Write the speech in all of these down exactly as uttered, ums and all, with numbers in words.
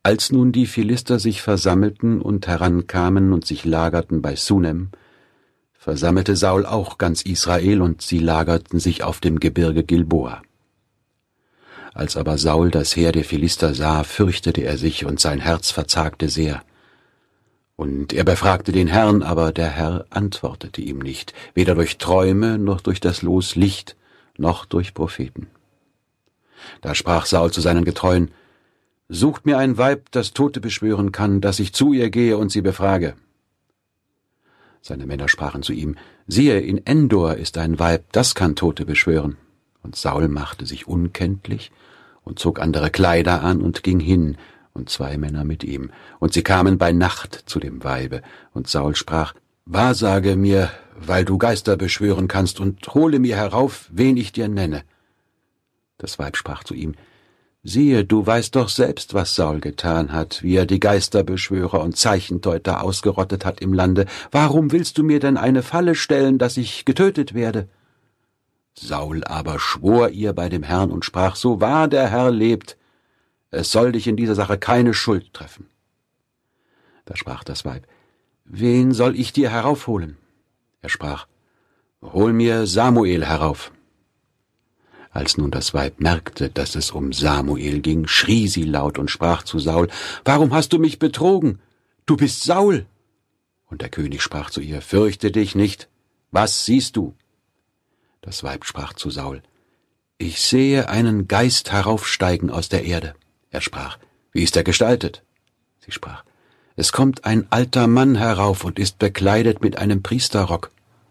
Als nun die Philister sich versammelten und herankamen und sich lagerten bei Sunem, versammelte Saul auch ganz Israel, und sie lagerten sich auf dem Gebirge Gilboa. Als aber Saul das Heer der Philister sah, fürchtete er sich, und sein Herz verzagte sehr. Und er befragte den Herrn, aber der Herr antwortete ihm nicht, weder durch Träume, noch durch das Los Licht, noch durch Propheten. Da sprach Saul zu seinen Getreuen: »Sucht mir ein Weib, das Tote beschwören kann, dass ich zu ihr gehe und sie befrage.« Seine Männer sprachen zu ihm: »Siehe, in Endor ist ein Weib, das kann Tote beschwören.« Und Saul machte sich unkenntlich und zog andere Kleider an und ging hin, und zwei Männer mit ihm. Und sie kamen bei Nacht zu dem Weibe. Und Saul sprach: »Wahrsage mir, weil du Geister beschwören kannst, und hole mir herauf, wen ich dir nenne.« Das Weib sprach zu ihm: »Siehe, du weißt doch selbst, was Saul getan hat, wie er die Geisterbeschwörer und Zeichendeuter ausgerottet hat im Lande. Warum willst du mir denn eine Falle stellen, dass ich getötet werde?« Saul aber schwor ihr bei dem Herrn und sprach: »So wahr der Herr lebt, es soll dich in dieser Sache keine Schuld treffen.« Da sprach das Weib: »Wen soll ich dir heraufholen?« Er sprach: »Hol mir Samuel herauf.« Als nun das Weib merkte, dass es um Samuel ging, schrie sie laut und sprach zu Saul: »Warum hast du mich betrogen? Du bist Saul!« Und der König sprach zu ihr: »Fürchte dich nicht. Was siehst du?« Das Weib sprach zu Saul: »Ich sehe einen Geist heraufsteigen aus der Erde.« Er sprach: »Wie ist er gestaltet?« Sie sprach: »Es kommt ein alter Mann herauf und ist bekleidet mit einem Priesterrock.«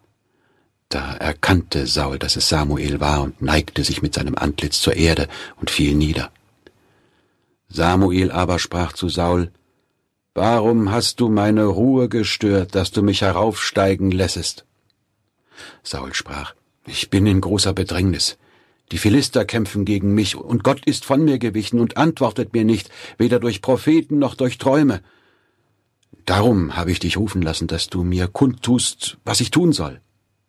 Da erkannte Saul, dass es Samuel war, und neigte sich mit seinem Antlitz zur Erde und fiel nieder. Samuel aber sprach zu Saul: »Warum hast du meine Ruhe gestört, dass du mich heraufsteigen lässest?« Saul sprach: »Ich bin in großer Bedrängnis. Die Philister kämpfen gegen mich, und Gott ist von mir gewichen und antwortet mir nicht, weder durch Propheten noch durch Träume. Darum habe ich dich rufen lassen, dass du mir kundtust, was ich tun soll.«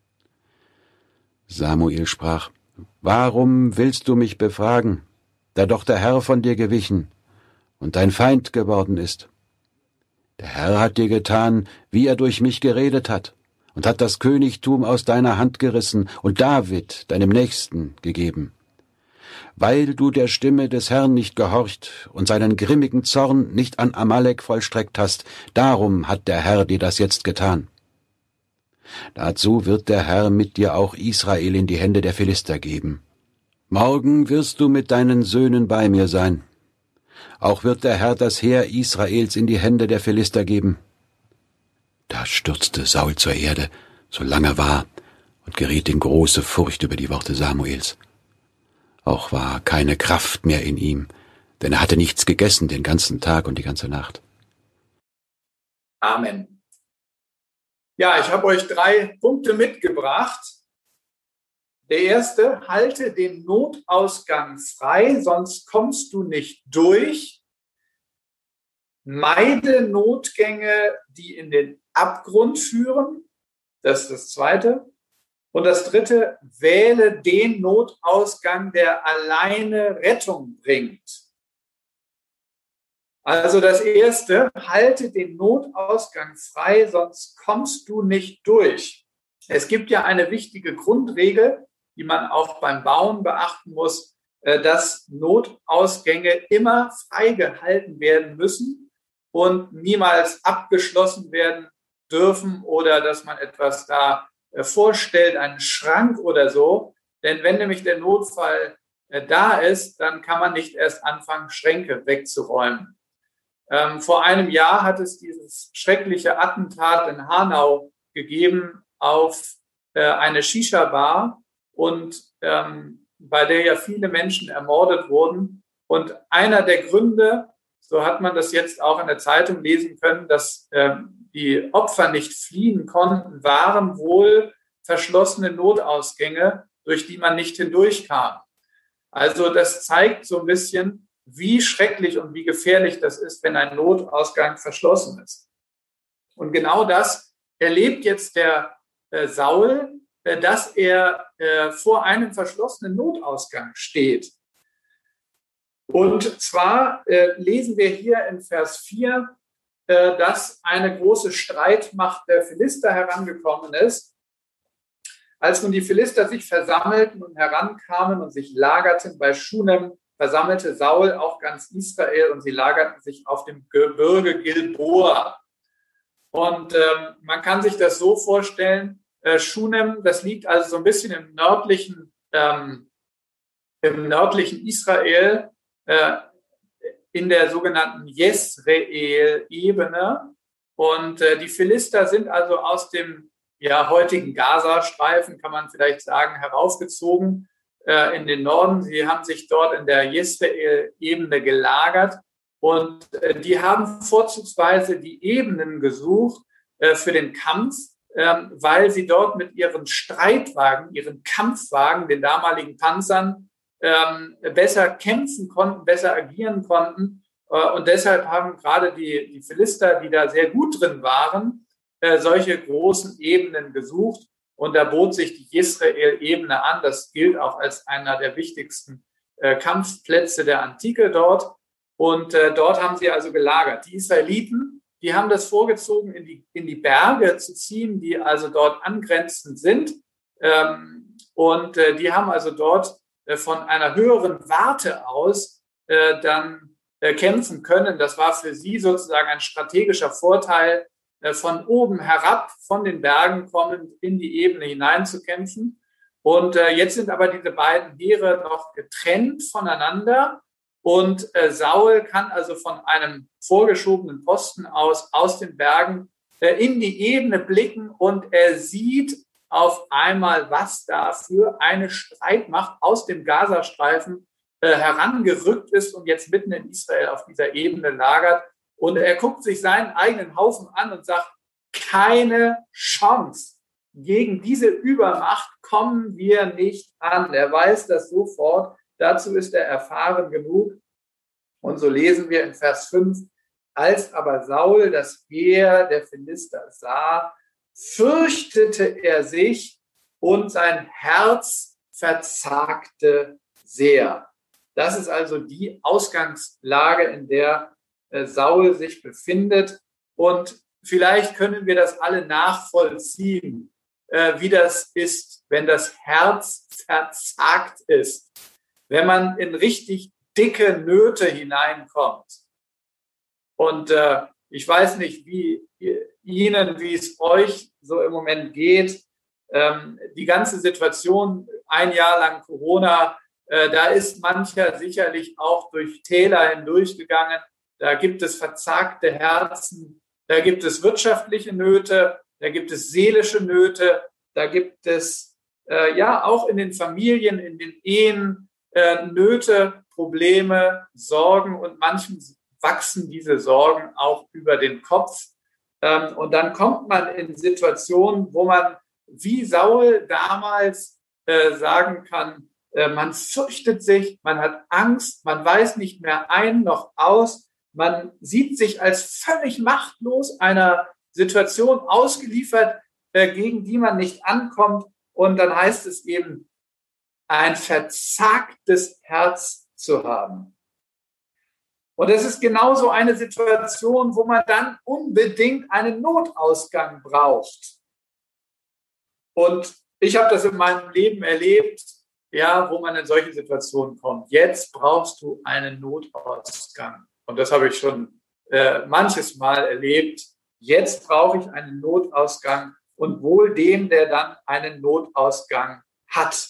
Samuel sprach: »Warum willst du mich befragen, da doch der Herr von dir gewichen und dein Feind geworden ist? Der Herr hat dir getan, wie er durch mich geredet hat, und hat das Königtum aus deiner Hand gerissen und David, deinem Nächsten, gegeben. Weil du der Stimme des Herrn nicht gehorcht und seinen grimmigen Zorn nicht an Amalek vollstreckt hast, darum hat der Herr dir das jetzt getan. Dazu wird der Herr mit dir auch Israel in die Hände der Philister geben. Morgen wirst du mit deinen Söhnen bei mir sein. Auch wird der Herr das Heer Israels in die Hände der Philister geben.« Da stürzte Saul zur Erde, so lange er war, und geriet in große Furcht über die Worte Samuels. Auch war keine Kraft mehr in ihm, denn er hatte nichts gegessen den ganzen Tag und die ganze Nacht. Amen. Ja, ich habe euch drei Punkte mitgebracht. Der erste: Halte den Notausgang frei, sonst kommst du nicht durch. Meide Notgänge, die in den Abgrund führen. Das ist das zweite. Und das dritte: Wähle den Notausgang, der alleine Rettung bringt. Also das erste: Halte den Notausgang frei, sonst kommst du nicht durch. Es gibt ja eine wichtige Grundregel, die man auch beim Bauen beachten muss, dass Notausgänge immer freigehalten werden müssen und niemals abgeschlossen werden dürfen, oder dass man etwas da vorstellt, einen Schrank oder so. Denn wenn nämlich der Notfall da ist, dann kann man nicht erst anfangen, Schränke wegzuräumen. Ähm, vor einem Jahr hat es dieses schreckliche Attentat in Hanau gegeben auf äh, eine Shisha-Bar, und ähm, bei der ja viele Menschen ermordet wurden. Und einer der Gründe, so hat man das jetzt auch in der Zeitung lesen können, dass ähm, die Opfer nicht fliehen konnten, waren wohl verschlossene Notausgänge, durch die man nicht hindurchkam. Also das zeigt so ein bisschen, wie schrecklich und wie gefährlich das ist, wenn ein Notausgang verschlossen ist. Und genau das erlebt jetzt der äh, Saul, äh, dass er äh, vor einem verschlossenen Notausgang steht. Und zwar äh, lesen wir hier in Vers vier, äh, dass eine große Streitmacht der Philister herangekommen ist. Als nun die Philister sich versammelten und herankamen und sich lagerten bei Schunem, versammelte Saul auch ganz Israel und sie lagerten sich auf dem Gebirge Gilboa. Und ähm, man kann sich das so vorstellen, äh, Schunem, das liegt also so ein bisschen im nördlichen, ähm, im nördlichen Israel, äh, in der sogenannten Jesreel-Ebene. Und äh, die Philister sind also aus dem ja, heutigen Gazastreifen, kann man vielleicht sagen, heraufgezogen äh, in den Norden. Sie haben sich dort in der Jesreel-Ebene gelagert und äh, die haben vorzugsweise die Ebenen gesucht äh, für den Kampf, äh, weil sie dort mit ihren Streitwagen, ihren Kampfwagen, den damaligen Panzern, äh, besser kämpfen konnten, besser agieren konnten. Äh, und deshalb haben gerade die, die Philister, die da sehr gut drin waren, solche großen Ebenen gesucht und da bot sich die Jesreel-Ebene an. Das gilt auch als einer der wichtigsten äh, Kampfplätze der Antike dort und äh, dort haben sie also gelagert. Die Israeliten, die haben das vorgezogen, in die, in die Berge zu ziehen, die also dort angrenzend sind ähm, und äh, die haben also dort äh, von einer höheren Warte aus äh, dann äh, kämpfen können. Das war für sie sozusagen ein strategischer Vorteil, von oben herab, von den Bergen kommend in die Ebene hineinzukämpfen. Und äh, jetzt sind aber diese beiden Heere noch getrennt voneinander. Und äh, Saul kann also von einem vorgeschobenen Posten aus, aus den Bergen, äh, in die Ebene blicken und er sieht auf einmal, was da für eine Streitmacht aus dem Gazastreifen äh, herangerückt ist und jetzt mitten in Israel auf dieser Ebene lagert. Und er guckt sich seinen eigenen Haufen an und sagt, keine Chance. Gegen diese Übermacht kommen wir nicht an. Er weiß das sofort. Dazu ist er erfahren genug. Und so lesen wir in Vers fünf, als aber Saul das Heer der Philister sah, fürchtete er sich und sein Herz verzagte sehr. Das ist also die Ausgangslage, in der Saul sich befindet. Und vielleicht können wir das alle nachvollziehen, äh, wie das ist, wenn das Herz verzagt ist, wenn man in richtig dicke Nöte hineinkommt. Und äh, ich weiß nicht, wie Ihnen, wie es euch so im Moment geht. Ähm, die ganze Situation, ein Jahr lang Corona, äh, da ist mancher sicherlich auch durch Täler hindurchgegangen. Da gibt es verzagte Herzen, da gibt es wirtschaftliche Nöte, da gibt es seelische Nöte, da gibt es äh, ja auch in den Familien, in den Ehen äh, Nöte, Probleme, Sorgen und manchen wachsen diese Sorgen auch über den Kopf. Ähm, und dann kommt man in Situationen, wo man wie Saul damals äh, sagen kann, äh, man fürchtet sich, man hat Angst, man weiß nicht mehr ein noch aus. Man sieht sich als völlig machtlos einer Situation ausgeliefert, äh, gegen die man nicht ankommt. Und dann heißt es eben, ein verzagtes Herz zu haben. Und es ist genauso eine Situation, wo man dann unbedingt einen Notausgang braucht. Und ich habe das in meinem Leben erlebt, ja, wo man in solche Situationen kommt. Jetzt brauchst du einen Notausgang. Und das habe ich schon äh, manches Mal erlebt. Jetzt brauche ich einen Notausgang und wohl dem, der dann einen Notausgang hat.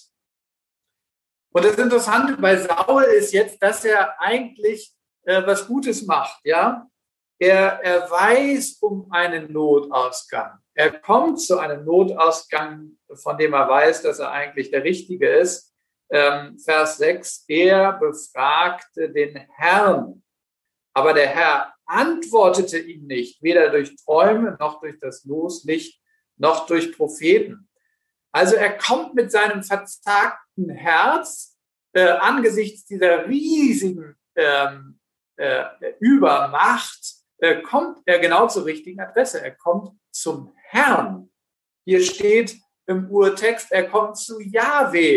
Und das Interessante bei Saul ist jetzt, dass er eigentlich äh, was Gutes macht. Ja, er, er weiß um einen Notausgang. Er kommt zu einem Notausgang, von dem er weiß, dass er eigentlich der Richtige ist. Ähm, Vers sechs, er befragte den Herrn. Aber der Herr antwortete ihm nicht, weder durch Träume, noch durch das Loslicht, noch durch Propheten. Also er kommt mit seinem verzagten Herz äh, angesichts dieser riesigen ähm, äh, Übermacht, äh, kommt er genau zur richtigen Adresse. Er kommt zum Herrn. Hier steht im Urtext, er kommt zu Jahwe.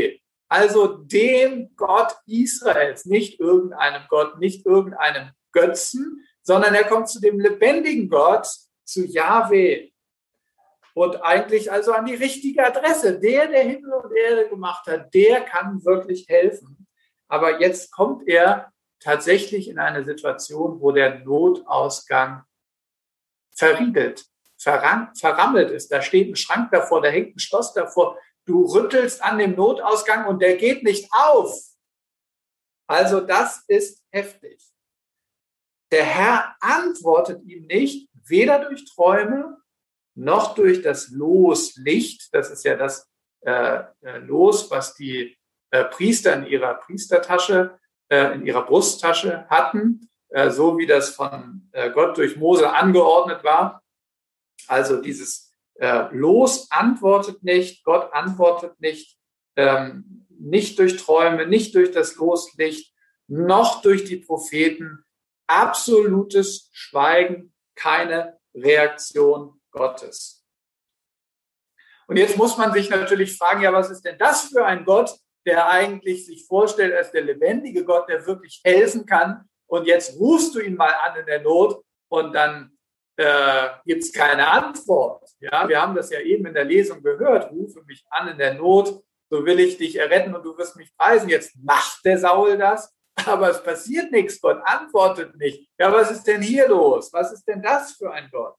also dem Gott Israels, nicht irgendeinem Gott, nicht irgendeinem Götzen, sondern er kommt zu dem lebendigen Gott, zu Jahwe. Und eigentlich also an die richtige Adresse. Der, der Himmel und Erde gemacht hat, der kann wirklich helfen. Aber jetzt kommt er tatsächlich in eine Situation, wo der Notausgang verriegelt, verram- verrammelt ist. Da steht ein Schrank davor, da hängt ein Schloss davor. Du rüttelst an dem Notausgang und der geht nicht auf. Also das ist heftig. Der Herr antwortet ihm nicht, weder durch Träume noch durch das Loslicht. Das ist ja das äh, Los, was die äh, Priester in ihrer Priestertasche, äh, in ihrer Brusttasche hatten, äh, so wie das von äh, Gott durch Mose angeordnet war. Also dieses äh, Los antwortet nicht, Gott antwortet nicht, ähm, nicht durch Träume, nicht durch das Loslicht, noch durch die Propheten. Absolutes Schweigen, keine Reaktion Gottes. Und jetzt muss man sich natürlich fragen, ja, was ist denn das für ein Gott, der eigentlich sich vorstellt als der lebendige Gott, der wirklich helfen kann. Und jetzt rufst du ihn mal an in der Not und dann äh, gibt es keine Antwort. Ja, wir haben das ja eben in der Lesung gehört. Rufe mich an in der Not, so will ich dich erretten und du wirst mich preisen. Jetzt macht der Saul das, aber es passiert nichts. Gott antwortet nicht. Ja, was ist denn hier los? Was ist denn das für ein Gott?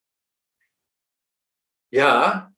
Ja,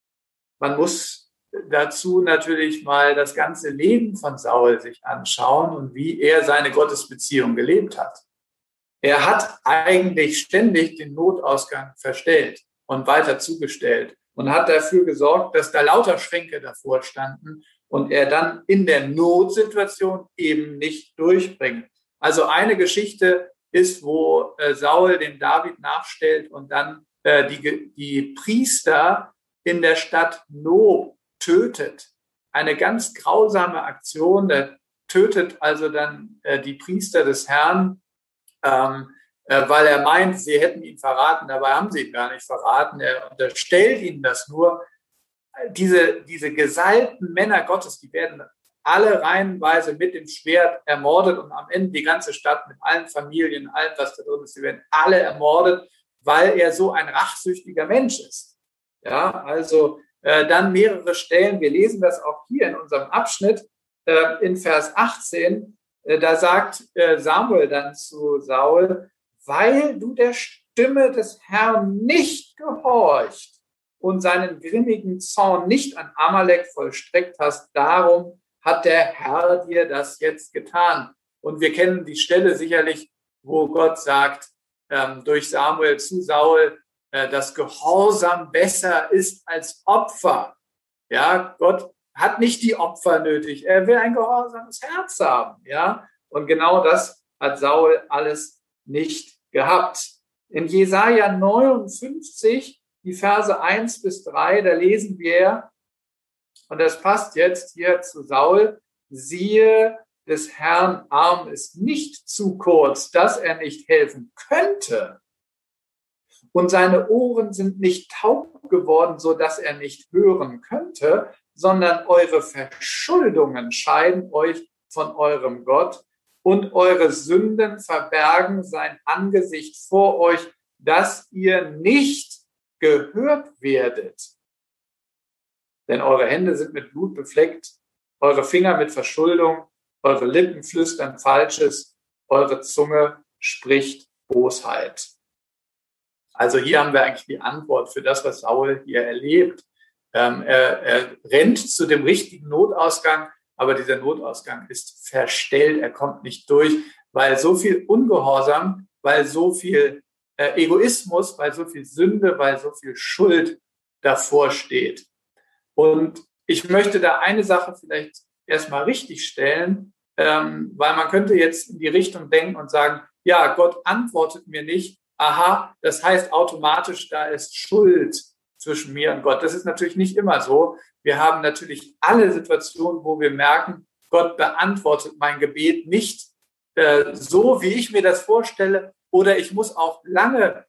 man muss dazu natürlich mal das ganze Leben von Saul sich anschauen und wie er seine Gottesbeziehung gelebt hat. Er hat eigentlich ständig den Notausgang verstellt und weiter zugestellt und hat dafür gesorgt, dass da lauter Schränke davor standen und er dann in der Notsituation eben nicht durchbringt. Also eine Geschichte ist, wo äh, Saul dem David nachstellt und dann äh, die, die Priester in der Stadt Nob tötet. Eine ganz grausame Aktion. Der tötet also dann äh, die Priester des Herrn, ähm, äh, weil er meint, sie hätten ihn verraten. Dabei haben sie ihn gar nicht verraten. Er unterstellt ihnen das nur. Diese, diese gesalbten Männer Gottes, die werden alle reihenweise mit dem Schwert ermordet und am Ende die ganze Stadt mit allen Familien, allem, was da drin ist, die werden alle ermordet, weil er so ein rachsüchtiger Mensch ist. Ja, also äh, dann mehrere Stellen, wir lesen das auch hier in unserem Abschnitt, äh, in Vers achtzehn, äh, da sagt äh, Samuel dann zu Saul, weil du der Stimme des Herrn nicht gehorcht und seinen grimmigen Zorn nicht an Amalek vollstreckt hast, darum hat der Herr dir das jetzt getan. Und wir kennen die Stelle sicherlich, wo Gott sagt, ähm, durch Samuel zu Saul, äh, dass Gehorsam besser ist als Opfer. Ja, Gott hat nicht die Opfer nötig. Er will ein gehorsames Herz haben. Ja, und genau das hat Saul alles nicht gehabt. In Jesaja neunundfünfzig, die Verse eins bis drei, da lesen wir, und das passt jetzt hier zu Saul, siehe, des Herrn Arm ist nicht zu kurz, dass er nicht helfen könnte. Und seine Ohren sind nicht taub geworden, so dass er nicht hören könnte, sondern eure Verschuldungen scheiden euch von eurem Gott und eure Sünden verbergen sein Angesicht vor euch, dass ihr nicht gehört werdet. Denn eure Hände sind mit Blut befleckt, eure Finger mit Verschuldung, eure Lippen flüstern Falsches, eure Zunge spricht Bosheit. Also hier haben wir eigentlich die Antwort für das, was Saul hier erlebt. Ähm, er, er rennt zu dem richtigen Notausgang, aber dieser Notausgang ist verstellt, er kommt nicht durch, weil so viel Ungehorsam, weil so viel äh, Egoismus, weil so viel Sünde, weil so viel Schuld davor steht. Und ich möchte da eine Sache vielleicht erstmal richtig stellen, ähm, weil man könnte jetzt in die Richtung denken und sagen, ja, Gott antwortet mir nicht. Aha, das heißt automatisch, da ist Schuld zwischen mir und Gott. Das ist natürlich nicht immer so. Wir haben natürlich alle Situationen, wo wir merken, Gott beantwortet mein Gebet nicht äh, so, wie ich mir das vorstelle. Oder ich muss auch lange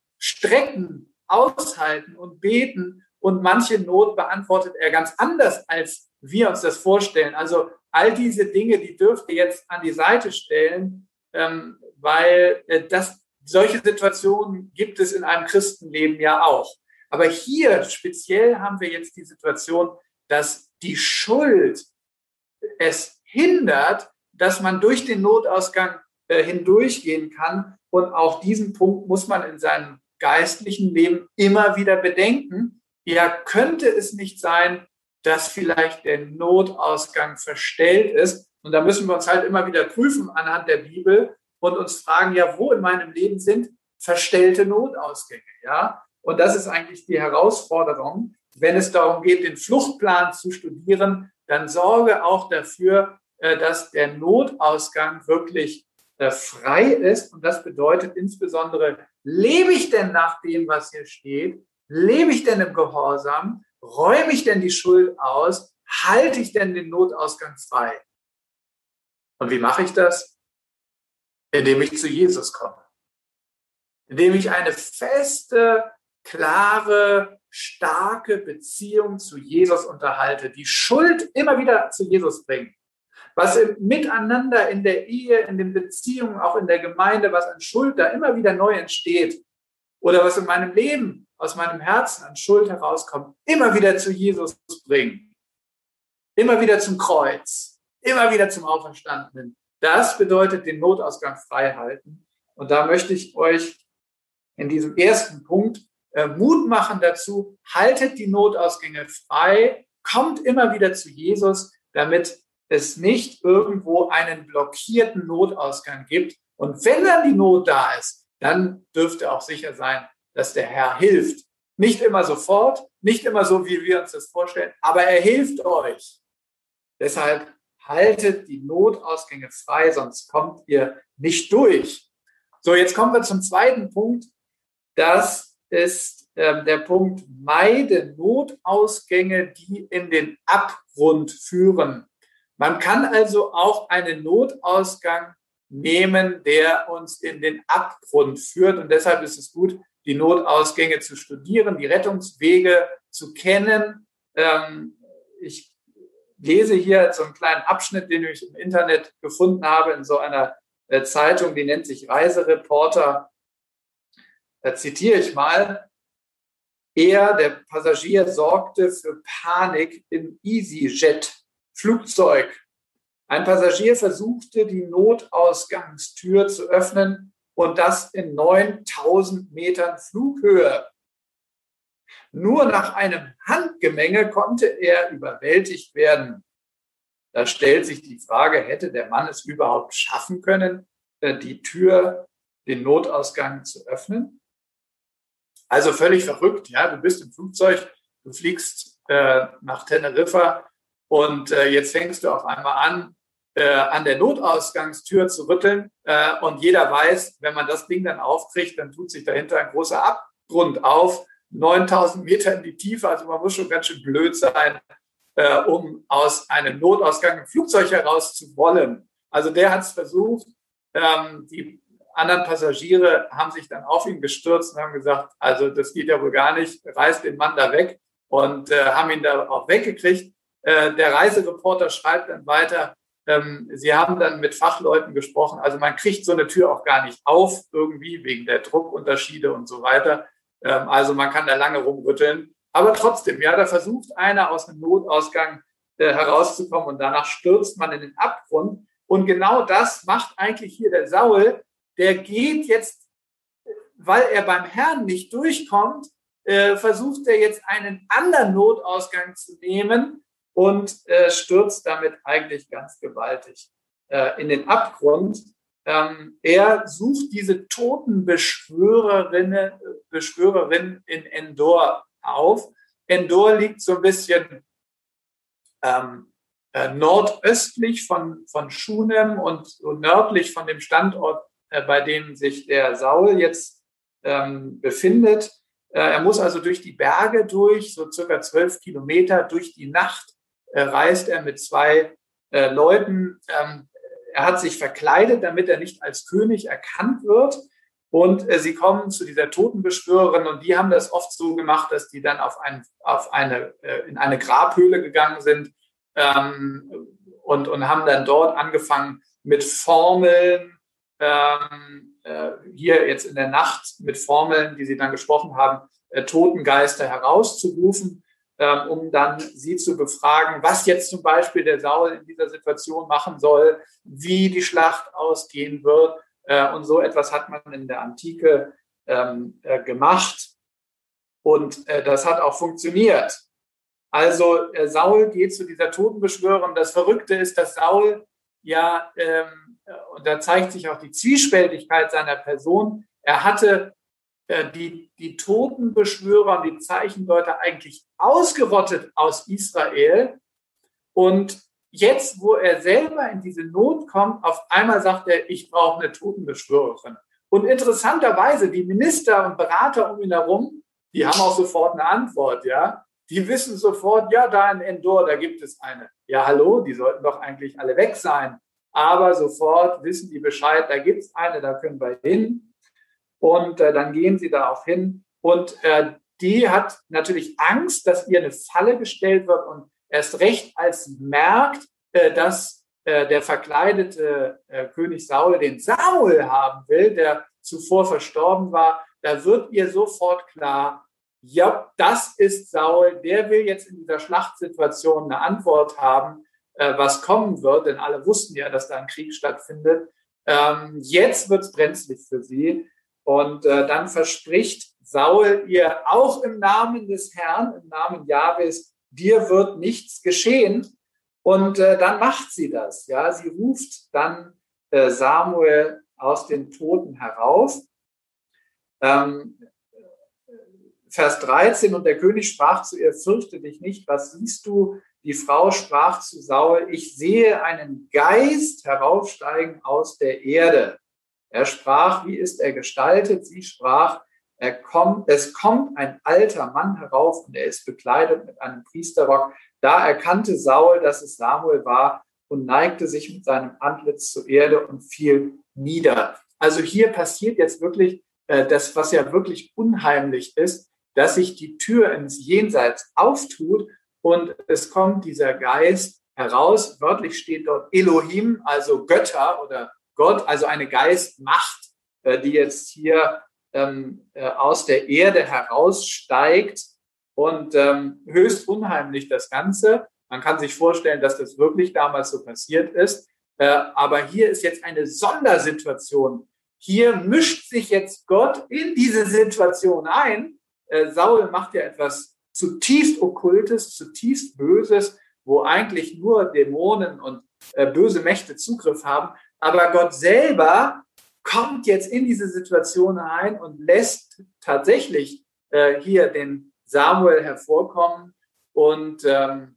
Strecken aushalten und beten. Und manche Not beantwortet er ganz anders, als wir uns das vorstellen. Also all diese Dinge, die dürft ihr jetzt an die Seite stellen, ähm, weil äh, das, solche Situationen gibt es in einem Christenleben ja auch. Aber hier speziell haben wir jetzt die Situation, dass die Schuld es hindert, dass man durch den Notausgang äh, hindurchgehen kann. Und auch diesen Punkt muss man in seinem geistlichen Leben immer wieder bedenken. Ja, könnte es nicht sein, dass vielleicht der Notausgang verstellt ist? Und da müssen wir uns halt immer wieder prüfen anhand der Bibel und uns fragen, ja, wo in meinem Leben sind verstellte Notausgänge? Ja, und das ist eigentlich die Herausforderung. Wenn es darum geht, den Fluchtplan zu studieren, dann sorge auch dafür, dass der Notausgang wirklich frei ist. Und das bedeutet insbesondere, lebe ich denn nach dem, was hier steht? Lebe ich denn im Gehorsam? Räume ich denn die Schuld aus? Halte ich denn den Notausgang frei? Und wie mache ich das? Indem ich zu Jesus komme. Indem ich eine feste, klare, starke Beziehung zu Jesus unterhalte, die Schuld immer wieder zu Jesus bringt. Was im Miteinander in der Ehe, in den Beziehungen, auch in der Gemeinde, was an Schuld da immer wieder neu entsteht oder was in meinem Leben, aus meinem Herzen an Schuld herauskommt, immer wieder zu Jesus bringen. Immer wieder zum Kreuz, immer wieder zum Auferstandenen. Das bedeutet den Notausgang frei halten. Und da möchte ich euch in diesem ersten Punkt äh, Mut machen dazu, haltet die Notausgänge frei, kommt immer wieder zu Jesus, damit es nicht irgendwo einen blockierten Notausgang gibt. Und wenn dann die Not da ist, dann dürft ihr auch sicher sein, dass der Herr hilft. Nicht immer sofort, nicht immer so, wie wir uns das vorstellen, aber er hilft euch. Deshalb haltet die Notausgänge frei, sonst kommt ihr nicht durch. So, jetzt kommen wir zum zweiten Punkt. Das ist äh, der Punkt, meide Notausgänge, die in den Abgrund führen. Man kann also auch einen Notausgang nehmen, der uns in den Abgrund führt. Und deshalb ist es gut, die Notausgänge zu studieren, die Rettungswege zu kennen. Ähm, ich lese hier so einen kleinen Abschnitt, den ich im Internet gefunden habe, in so einer äh, Zeitung, die nennt sich Reisereporter. Da zitiere ich mal. Er, der Passagier, sorgte für Panik im EasyJet-Flugzeug. Ein Passagier versuchte, die Notausgangstür zu öffnen und das in neuntausend Metern Flughöhe. Nur nach einem Handgemenge konnte er überwältigt werden. Da stellt sich die Frage, hätte der Mann es überhaupt schaffen können, die Tür, den Notausgang zu öffnen? Also völlig verrückt, ja, du bist im Flugzeug, du fliegst äh, nach Teneriffa und äh, jetzt fängst du auf einmal an, äh, an der Notausgangstür zu rütteln äh, und jeder weiß, wenn man das Ding dann aufkriegt, dann tut sich dahinter ein großer Abgrund auf, neuntausend Meter in die Tiefe, also man muss schon ganz schön blöd sein, äh, um aus einem Notausgang im Flugzeug heraus zu wollen. Also der hat es versucht, ähm, die anderen Passagiere haben sich dann auf ihn gestürzt und haben gesagt, also das geht ja wohl gar nicht, reißt den Mann da weg und äh, haben ihn da auch weggekriegt. Äh, der Reisereporter schreibt dann weiter, ähm, sie haben dann mit Fachleuten gesprochen, also man kriegt so eine Tür auch gar nicht auf, irgendwie wegen der Druckunterschiede und so weiter. Ähm, also man kann da lange rumrütteln. Aber trotzdem, ja, da versucht einer aus einem Notausgang äh, herauszukommen und danach stürzt man in den Abgrund. Und genau das macht eigentlich hier der Saul. Der geht jetzt, weil er beim Herrn nicht durchkommt, äh, versucht er jetzt einen anderen Notausgang zu nehmen und äh, stürzt damit eigentlich ganz gewaltig äh, in den Abgrund. Ähm, er sucht diese toten Beschwörerinnen, Beschwörerin in Endor auf. Endor liegt so ein bisschen ähm, äh, nordöstlich von, von Schunem und, und nördlich von dem Standort, bei dem sich der Saul jetzt ähm, befindet. Äh, er muss also durch die Berge durch, so circa zwölf Kilometer durch die Nacht äh, reist er mit zwei äh, Leuten. Ähm, er hat sich verkleidet, damit er nicht als König erkannt wird. Und äh, sie kommen zu dieser Totenbeschwörerin und die haben das oft so gemacht, dass die dann auf, ein, auf eine, äh, in eine Grabhöhle gegangen sind ähm, und, und haben dann dort angefangen mit Formeln, ähm, äh, hier jetzt in der Nacht mit Formeln, die sie dann gesprochen haben, äh, Totengeister herauszurufen, ähm, um dann sie zu befragen, was jetzt zum Beispiel der Saul in dieser Situation machen soll, wie die Schlacht ausgehen wird. Äh, und so etwas hat man in der Antike ähm, äh, gemacht. Und äh, das hat auch funktioniert. Also äh, Saul geht zu dieser Totenbeschwörung. Das Verrückte ist, dass Saul ja, ähm, und da zeigt sich auch die Zwiespältigkeit seiner Person, er hatte äh, die, die Totenbeschwörer und die Zeichendeuter eigentlich ausgerottet aus Israel. Und jetzt, wo er selber in diese Not kommt, auf einmal sagt er, ich brauche eine Totenbeschwörerin. Und interessanterweise, die Minister und Berater um ihn herum, die haben auch sofort eine Antwort, ja. Die wissen sofort, ja, da in Endor, da gibt es eine. Ja, hallo, die sollten doch eigentlich alle weg sein. Aber sofort wissen die Bescheid, da gibt es eine, da können wir hin. Und äh, dann gehen sie da auch hin. Und äh, die hat natürlich Angst, dass ihr eine Falle gestellt wird und erst recht, als sie merkt, äh, dass äh, der verkleidete äh, König Saul den Samuel haben will, der zuvor verstorben war, da wird ihr sofort klar, ja, das ist Saul, der will jetzt in dieser Schlachtsituation eine Antwort haben, äh, was kommen wird, denn alle wussten ja, dass da ein Krieg stattfindet. Ähm, jetzt wird es brenzlig für sie und äh, dann verspricht Saul ihr auch im Namen des Herrn, im Namen Jahwes, dir wird nichts geschehen. Und äh, dann macht sie das. Ja, sie ruft dann äh, Samuel aus den Toten herauf. Ähm, Vers dreizehn, und der König sprach zu ihr, fürchte dich nicht, was siehst du? Die Frau sprach zu Saul, ich sehe einen Geist heraufsteigen aus der Erde. Er sprach, wie ist er gestaltet? Sie sprach, er kommt, es kommt ein alter Mann herauf und er ist bekleidet mit einem Priesterrock. Da erkannte Saul, dass es Samuel war und neigte sich mit seinem Antlitz zur Erde und fiel nieder. Also hier passiert jetzt wirklich äh, das, was ja wirklich unheimlich ist, dass sich die Tür ins Jenseits auftut und es kommt dieser Geist heraus. Wörtlich steht dort Elohim, also Götter oder Gott, also eine Geistmacht, äh, die jetzt hier ähm, äh, aus der Erde heraussteigt und ähm, höchst unheimlich das Ganze. Man kann sich vorstellen, dass das wirklich damals so passiert ist. Äh, aber hier ist jetzt eine Sondersituation. Hier mischt sich jetzt Gott in diese Situation ein. Äh, Saul macht ja etwas zutiefst Okkultes, zutiefst Böses, wo eigentlich nur Dämonen und äh, böse Mächte Zugriff haben. Aber Gott selber kommt jetzt in diese Situation ein und lässt tatsächlich äh, hier den Samuel hervorkommen. Und ähm,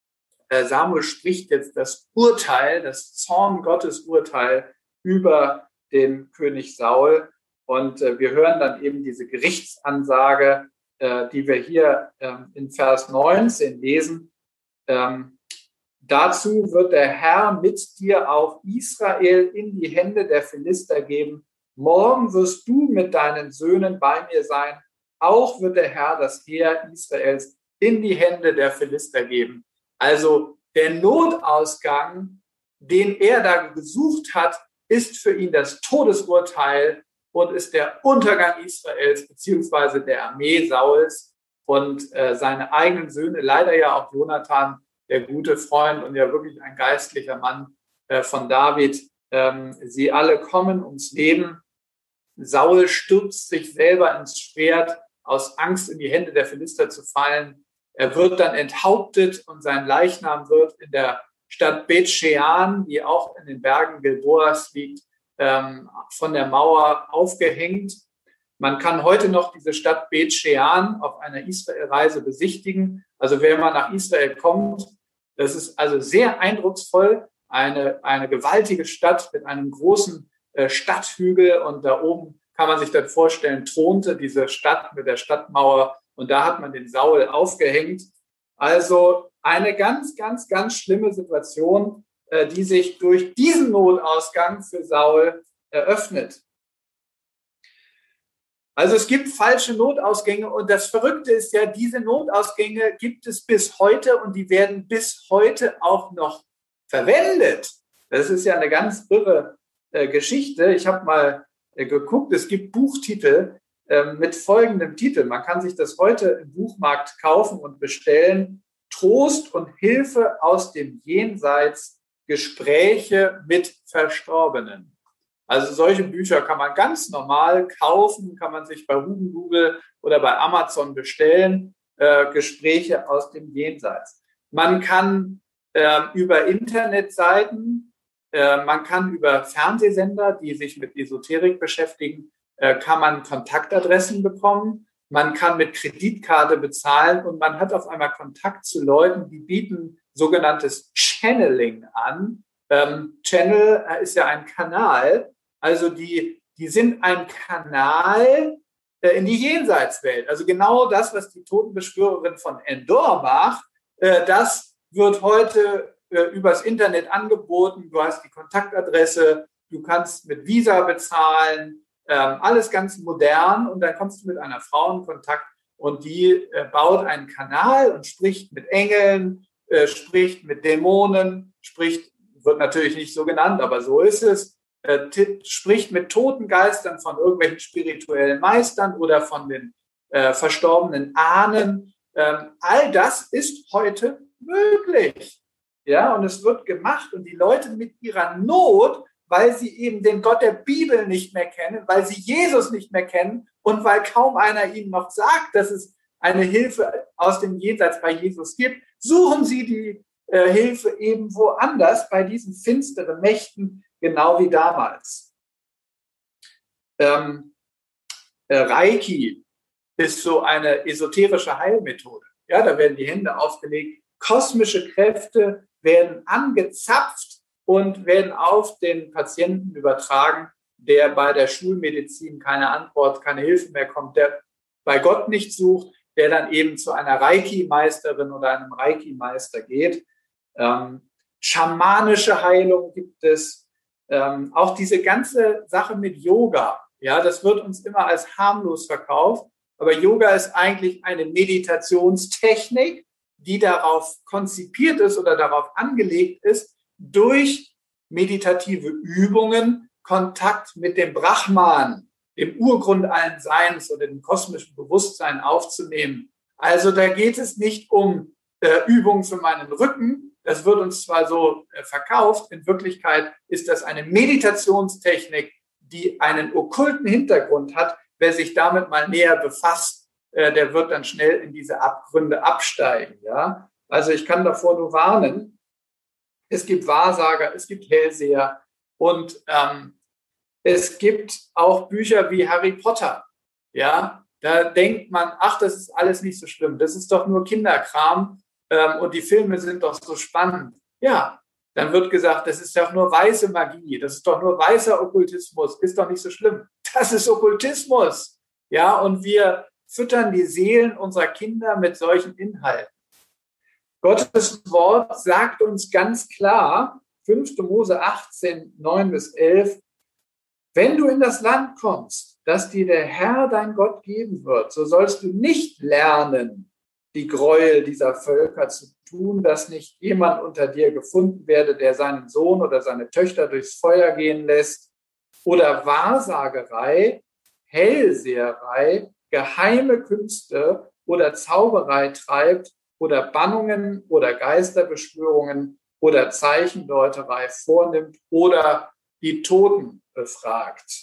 Samuel spricht jetzt das Urteil, das Zorn Gottes Urteil über den König Saul. Und äh, wir hören dann eben diese Gerichtsansage, äh, die wir hier ähm, in Vers neunzehn lesen. Ähm, Dazu wird der Herr mit dir auch Israel in die Hände der Philister geben. Morgen wirst du mit deinen Söhnen bei mir sein. Auch wird der Herr das Heer Israels in die Hände der Philister geben. Also der Notausgang, den er da gesucht hat, ist für ihn das Todesurteil und ist der Untergang Israels beziehungsweise der Armee Sauls und äh, seine eigenen Söhne, leider ja auch Jonathan, der gute Freund und ja wirklich ein geistlicher Mann äh, von David. Ähm, sie alle kommen ums Leben. Saul stürzt sich selber ins Schwert, aus Angst in die Hände der Philister zu fallen. Er wird dann enthauptet und sein Leichnam wird in der Stadt Bet-Shean, die auch in den Bergen Gilboas liegt, ähm, von der Mauer aufgehängt. Man kann heute noch diese Stadt Bet-Shean auf einer Israelreise besichtigen. Also wer mal nach Israel kommt, das ist also sehr eindrucksvoll. Eine, eine gewaltige Stadt mit einem großen äh, Stadthügel und da oben kann man sich dann vorstellen, thronte diese Stadt mit der Stadtmauer und da hat man den Saul aufgehängt. Also eine ganz, ganz, ganz schlimme Situation, äh, die sich durch diesen Notausgang für Saul eröffnet. Also es gibt falsche Notausgänge und das Verrückte ist ja, diese Notausgänge gibt es bis heute und die werden bis heute auch noch verwendet. Das ist ja eine ganz irre äh, Geschichte. Ich habe mal äh, geguckt, es gibt Buchtitel äh, mit folgendem Titel. Man kann sich das heute im Buchmarkt kaufen und bestellen. Trost und Hilfe aus dem Jenseits, Gespräche mit Verstorbenen. Also solche Bücher kann man ganz normal kaufen, kann man sich bei Hugendubel oder bei Amazon bestellen, äh, Gespräche aus dem Jenseits. Man kann äh, über Internetseiten, äh, man kann über Fernsehsender, die sich mit Esoterik beschäftigen, äh, kann man Kontaktadressen bekommen. Man kann mit Kreditkarte bezahlen und man hat auf einmal Kontakt zu Leuten, die bieten sogenanntes Channeling an. Ähm, Channel ist ja ein Kanal. Also die, die sind ein Kanal äh, in die Jenseitswelt. Also genau das, was die Totenbeschwörerin von Endor macht, äh, das wird heute äh, übers Internet angeboten. Du hast die Kontaktadresse, du kannst mit Visa bezahlen, ähm, alles ganz modern. Und dann kommst du mit einer Frau in Kontakt und die äh, baut einen Kanal und spricht mit Engeln, äh, spricht mit Dämonen, spricht, wird natürlich nicht so genannt, aber so ist es. Äh, spricht mit toten Geistern von irgendwelchen spirituellen Meistern oder von den äh, verstorbenen Ahnen. Ähm, all das ist heute möglich. Ja, und es wird gemacht und die Leute mit ihrer Not, weil sie eben den Gott der Bibel nicht mehr kennen, weil sie Jesus nicht mehr kennen und weil kaum einer ihnen noch sagt, dass es eine Hilfe aus dem Jenseits bei Jesus gibt, suchen sie die äh, Hilfe eben woanders bei diesen finsteren Mächten, genau wie damals. Ähm, äh, Reiki ist so eine esoterische Heilmethode. Ja, da werden die Hände aufgelegt, kosmische Kräfte werden angezapft und werden auf den Patienten übertragen, der bei der Schulmedizin keine Antwort, keine Hilfe mehr kommt, der bei Gott nicht sucht, der dann eben zu einer Reiki-Meisterin oder einem Reiki-Meister geht. Ähm, schamanische Heilung gibt es. Ähm, auch diese ganze Sache mit Yoga, ja, das wird uns immer als harmlos verkauft, aber Yoga ist eigentlich eine Meditationstechnik, die darauf konzipiert ist oder darauf angelegt ist, durch meditative Übungen Kontakt mit dem Brahman, dem Urgrund allen Seins oder dem kosmischen Bewusstsein aufzunehmen. Also da geht es nicht um äh, Übungen für meinen Rücken. Das wird uns zwar so äh, verkauft, in Wirklichkeit ist das eine Meditationstechnik, die einen okkulten Hintergrund hat. Wer sich damit mal näher befasst, äh, der wird dann schnell in diese Abgründe absteigen. Ja? Also ich kann davor nur warnen. Es gibt Wahrsager, es gibt Hellseher und ähm, es gibt auch Bücher wie Harry Potter. Ja, da denkt man, ach, das ist alles nicht so schlimm. Das ist doch nur Kinderkram. Und die Filme sind doch so spannend. Ja, dann wird gesagt, das ist doch nur weiße Magie, das ist doch nur weißer Okkultismus, ist doch nicht so schlimm. Das ist Okkultismus. Ja, und wir füttern die Seelen unserer Kinder mit solchen Inhalten. Gottes Wort sagt uns ganz klar, fünfte Mose achtzehn, neun bis elf, wenn du in das Land kommst, das dir der Herr, dein Gott, geben wird, so sollst du nicht lernen, die Gräuel dieser Völker zu tun, dass nicht jemand unter dir gefunden werde, der seinen Sohn oder seine Töchter durchs Feuer gehen lässt, oder Wahrsagerei, Hellseherei, geheime Künste oder Zauberei treibt oder Bannungen oder Geisterbeschwörungen oder Zeichendeuterei vornimmt oder die Toten befragt.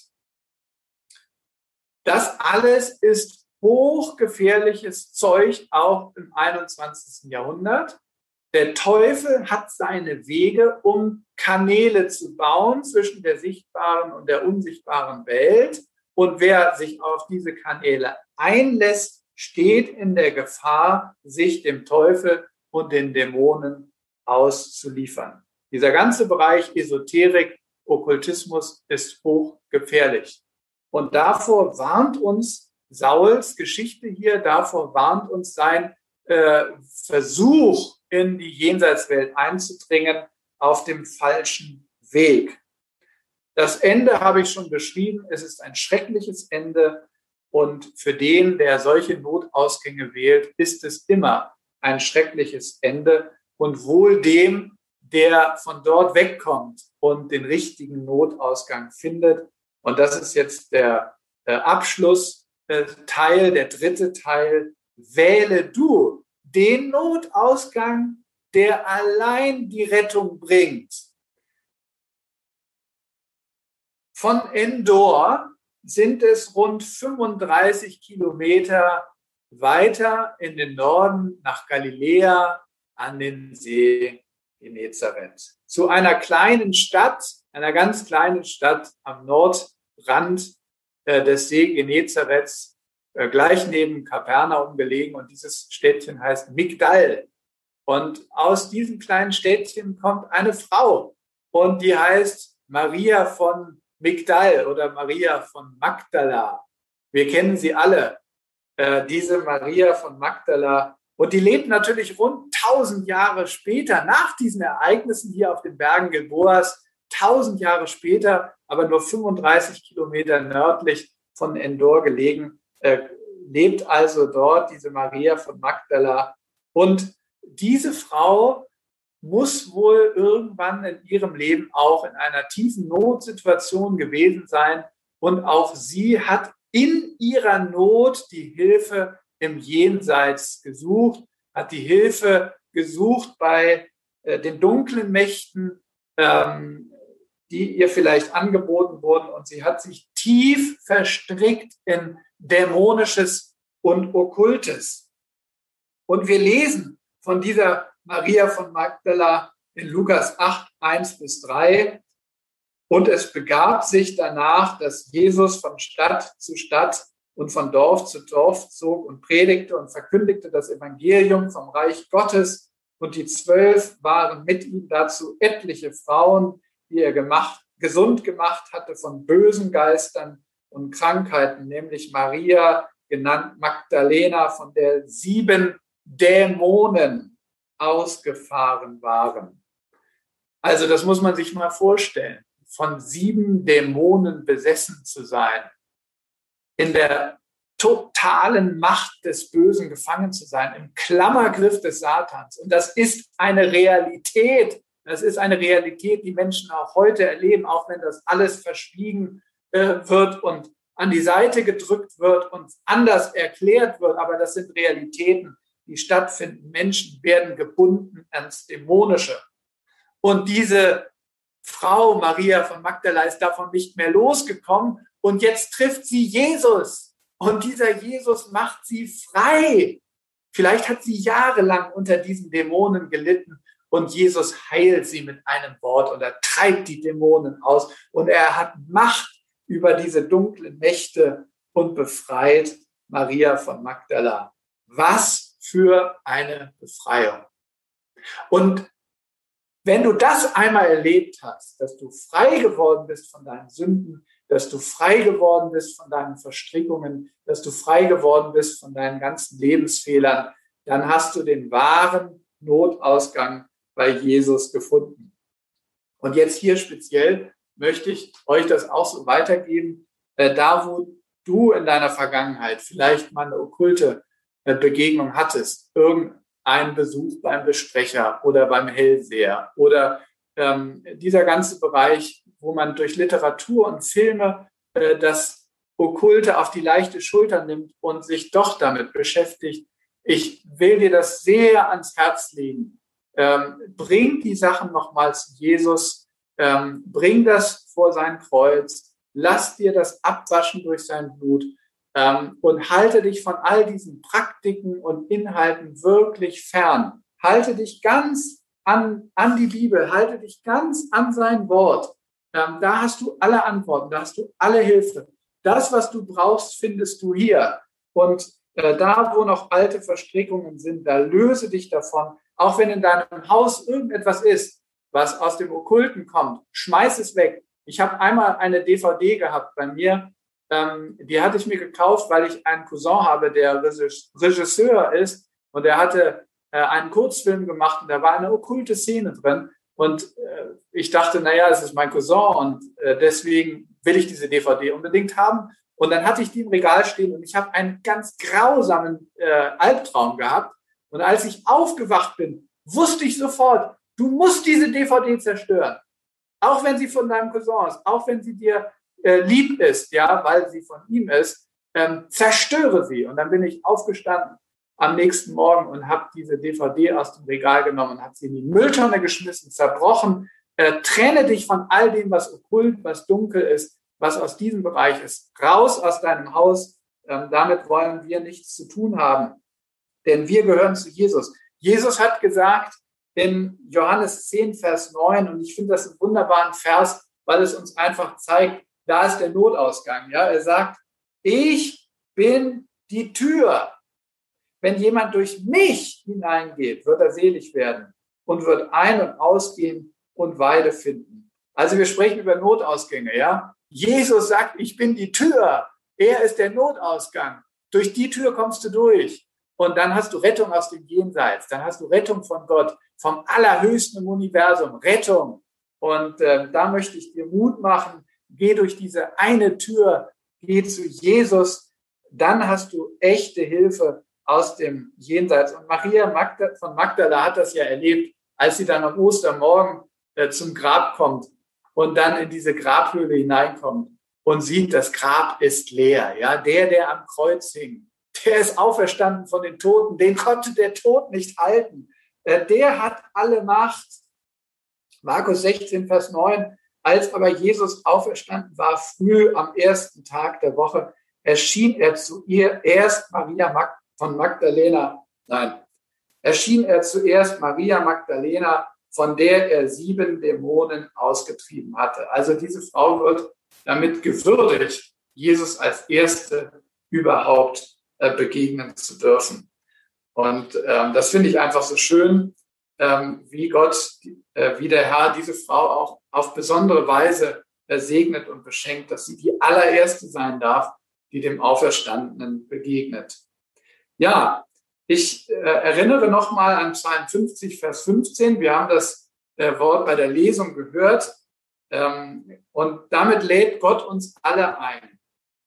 Das alles ist hochgefährliches Zeug auch im einundzwanzigsten Jahrhundert. Der Teufel hat seine Wege, um Kanäle zu bauen zwischen der sichtbaren und der unsichtbaren Welt. Und wer sich auf diese Kanäle einlässt, steht in der Gefahr, sich dem Teufel und den Dämonen auszuliefern. Dieser ganze Bereich Esoterik, Okkultismus ist hochgefährlich. Und davor warnt uns Sauls Geschichte hier, davor warnt uns sein äh, Versuch, in die Jenseitswelt einzudringen, auf dem falschen Weg. Das Ende habe ich schon beschrieben. Es ist ein schreckliches Ende. Und für den, der solche Notausgänge wählt, ist es immer ein schreckliches Ende. Und wohl dem, der von dort wegkommt und den richtigen Notausgang findet. Und das ist jetzt der äh, Abschlussteil, der dritte Teil. Wähle du den Notausgang, der allein die Rettung bringt. Von Endor sind es rund fünfunddreißig Kilometer weiter in den Norden nach Galiläa an den See Genezareth. Zu einer kleinen Stadt, einer ganz kleinen Stadt am Nordrand äh, des See Genezareths, äh, gleich neben Kapernaum gelegen. Und dieses Städtchen heißt Migdal. Und aus diesem kleinen Städtchen kommt eine Frau. Und die heißt Maria von Migdal oder Maria von Magdala. Wir kennen sie alle, äh, diese Maria von Magdala. Und die lebt natürlich rund tausend Jahre später, nach diesen Ereignissen hier auf den Bergen Gilboas, tausend Jahre später, aber nur fünfunddreißig Kilometer nördlich von Endor gelegen, äh, lebt also dort diese Maria von Magdala. Und diese Frau muss wohl irgendwann in ihrem Leben auch in einer tiefen Notsituation gewesen sein. Und auch sie hat in ihrer Not die Hilfe im Jenseits gesucht, hat die Hilfe gesucht bei äh, den dunklen Mächten, ähm, die ihr vielleicht angeboten wurden. Und sie hat sich tief verstrickt in Dämonisches und Okkultes. Und wir lesen von dieser Maria von Magdala in Lukas acht, eins bis drei. Und es begab sich danach, dass Jesus von Stadt zu Stadt und von Dorf zu Dorf zog und predigte und verkündigte das Evangelium vom Reich Gottes. Und die Zwölf waren mit ihm dazu etliche Frauen, die er gemacht, gesund gemacht hatte von bösen Geistern und Krankheiten, nämlich Maria, genannt Magdalena, von der sieben Dämonen ausgefahren waren. Also das muss man sich mal vorstellen, von sieben Dämonen besessen zu sein, in der totalen Macht des Bösen gefangen zu sein, im Klammergriff des Satans. Und das ist eine Realität. Das ist eine Realität, die Menschen auch heute erleben, auch wenn das alles verschwiegen äh, wird und an die Seite gedrückt wird und anders erklärt wird. Aber das sind Realitäten, die stattfinden. Menschen werden gebunden ans Dämonische. Und diese Frau Maria von Magdala ist davon nicht mehr losgekommen. Und jetzt trifft sie Jesus. Und dieser Jesus macht sie frei. Vielleicht hat sie jahrelang unter diesen Dämonen gelitten. Und Jesus heilt sie mit einem Wort und er treibt die Dämonen aus. Und er hat Macht über diese dunklen Mächte und befreit Maria von Magdala. Was für eine Befreiung. Und wenn du das einmal erlebt hast, dass du frei geworden bist von deinen Sünden, dass du frei geworden bist von deinen Verstrickungen, dass du frei geworden bist von deinen ganzen Lebensfehlern, dann hast du den wahren Notausgang bei Jesus gefunden. Und jetzt hier speziell möchte ich euch das auch so weitergeben, äh, da wo du in deiner Vergangenheit vielleicht mal eine okkulte Begegnung hattest, irgendein Besuch beim Besprecher oder beim Hellseher oder ähm, dieser ganze Bereich, wo man durch Literatur und Filme äh, das Okkulte auf die leichte Schulter nimmt und sich doch damit beschäftigt. Ich will dir das sehr ans Herz legen. Ähm, bring die Sachen nochmal zu Jesus, ähm, bring das vor sein Kreuz, lass dir das abwaschen durch sein Blut. Und halte dich von all diesen Praktiken und Inhalten wirklich fern. Halte dich ganz an, an die Bibel, halte dich ganz an sein Wort. Ähm, da hast du alle Antworten, da hast du alle Hilfe. Das, was du brauchst, findest du hier. Und äh, da, wo noch alte Verstrickungen sind, da löse dich davon. Auch wenn in deinem Haus irgendetwas ist, was aus dem Okkulten kommt, schmeiß es weg. Ich habe einmal eine D V D gehabt bei mir, Ähm, die hatte ich mir gekauft, weil ich einen Cousin habe, der Regisseur ist und der hatte äh, einen Kurzfilm gemacht und da war eine okkulte Szene drin und äh, ich dachte, naja, es ist mein Cousin und äh, deswegen will ich diese D V D unbedingt haben Und dann hatte ich die im Regal stehen und ich habe einen ganz grausamen äh, Albtraum gehabt. Und als ich aufgewacht bin, wusste ich sofort, du musst diese D V D zerstören. Auch wenn sie von deinem Cousin ist, auch wenn sie dir äh, lieb ist, ja, weil sie von ihm ist, ähm, zerstöre sie. Und dann bin ich aufgestanden am nächsten Morgen und habe diese D V D aus dem Regal genommen und habe sie in die Mülltonne geschmissen, zerbrochen. Äh, trenne dich von all dem, was okkult, was dunkel ist, was aus diesem Bereich ist. Raus aus deinem Haus. Ähm, damit wollen wir nichts zu tun haben. Denn wir gehören zu Jesus. Jesus hat gesagt in Johannes zehn, Vers neun, und ich finde das einen wunderbaren Vers, weil es uns einfach zeigt, da ist der Notausgang. Ja, er sagt, ich bin die Tür. Wenn jemand durch mich hineingeht, wird er selig werden und wird ein- und ausgehen und Weide finden. Also wir sprechen über Notausgänge, ja. Jesus sagt, ich bin die Tür. Er ist der Notausgang. Durch die Tür kommst du durch. Und dann hast du Rettung aus dem Jenseits. Dann hast du Rettung von Gott, vom Allerhöchsten im Universum. Rettung. Und äh, da möchte ich dir Mut machen. Geh durch diese eine Tür. Geh zu Jesus. Dann hast du echte Hilfe aus dem Jenseits. Und Maria Magda, von Magdala hat das ja erlebt, als sie dann am Ostermorgen äh, zum Grab kommt und dann in diese Grabhöhle hineinkommt und sieht, das Grab ist leer. Ja, der, der am Kreuz hing, der ist auferstanden von den Toten, den konnte der Tod nicht halten. Äh, der hat alle Macht. Markus sechzehn, Vers neun, als aber Jesus auferstanden war, früh am ersten Tag der Woche, erschien er zu ihr erst Maria Magdalena, von Magdalena, nein, erschien er zuerst Maria Magdalena, von der er sieben Dämonen ausgetrieben hatte. Also diese Frau wird damit gewürdigt, Jesus als Erste überhaupt äh, begegnen zu dürfen. Und ähm, das finde ich einfach so schön, ähm, wie Gott, äh, wie der Herr diese Frau auch auf besondere Weise äh, segnet und beschenkt, dass sie die allererste sein darf, die dem Auferstandenen begegnet. Ja, ich äh, erinnere nochmal an Psalm fünfzig, Vers fünfzehn. Wir haben das äh, Wort bei der Lesung gehört. Ähm, und damit lädt Gott uns alle ein.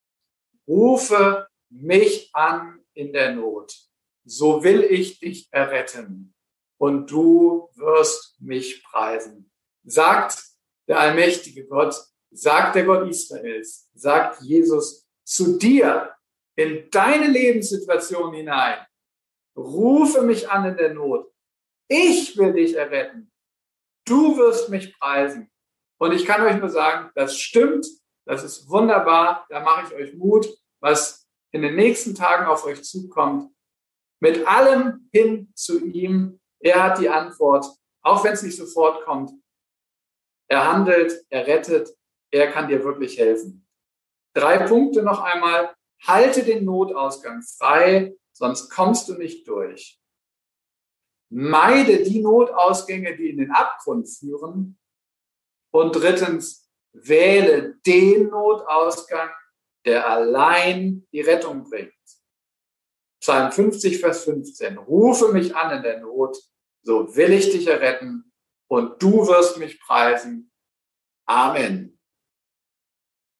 Rufe mich an in der Not. So will ich dich erretten. Und du wirst mich preisen. Sagt der allmächtige Gott, sagt der Gott Israels, sagt Jesus zu dir, in deine Lebenssituation hinein. Rufe mich an in der Not. Ich will dich erretten. Du wirst mich preisen. Und ich kann euch nur sagen, das stimmt. Das ist wunderbar. Da mache ich euch Mut, was in den nächsten Tagen auf euch zukommt. Mit allem hin zu ihm. Er hat die Antwort, auch wenn es nicht sofort kommt. Er handelt, er rettet, er kann dir wirklich helfen. Drei Punkte noch einmal. Halte den Notausgang frei, sonst kommst du nicht durch. Meide die Notausgänge, die in den Abgrund führen. Und drittens, wähle den Notausgang, der allein die Rettung bringt. Psalm fünfzig, Vers fünfzehn. Rufe mich an in der Not, so will ich dich erretten und du wirst mich preisen. Amen.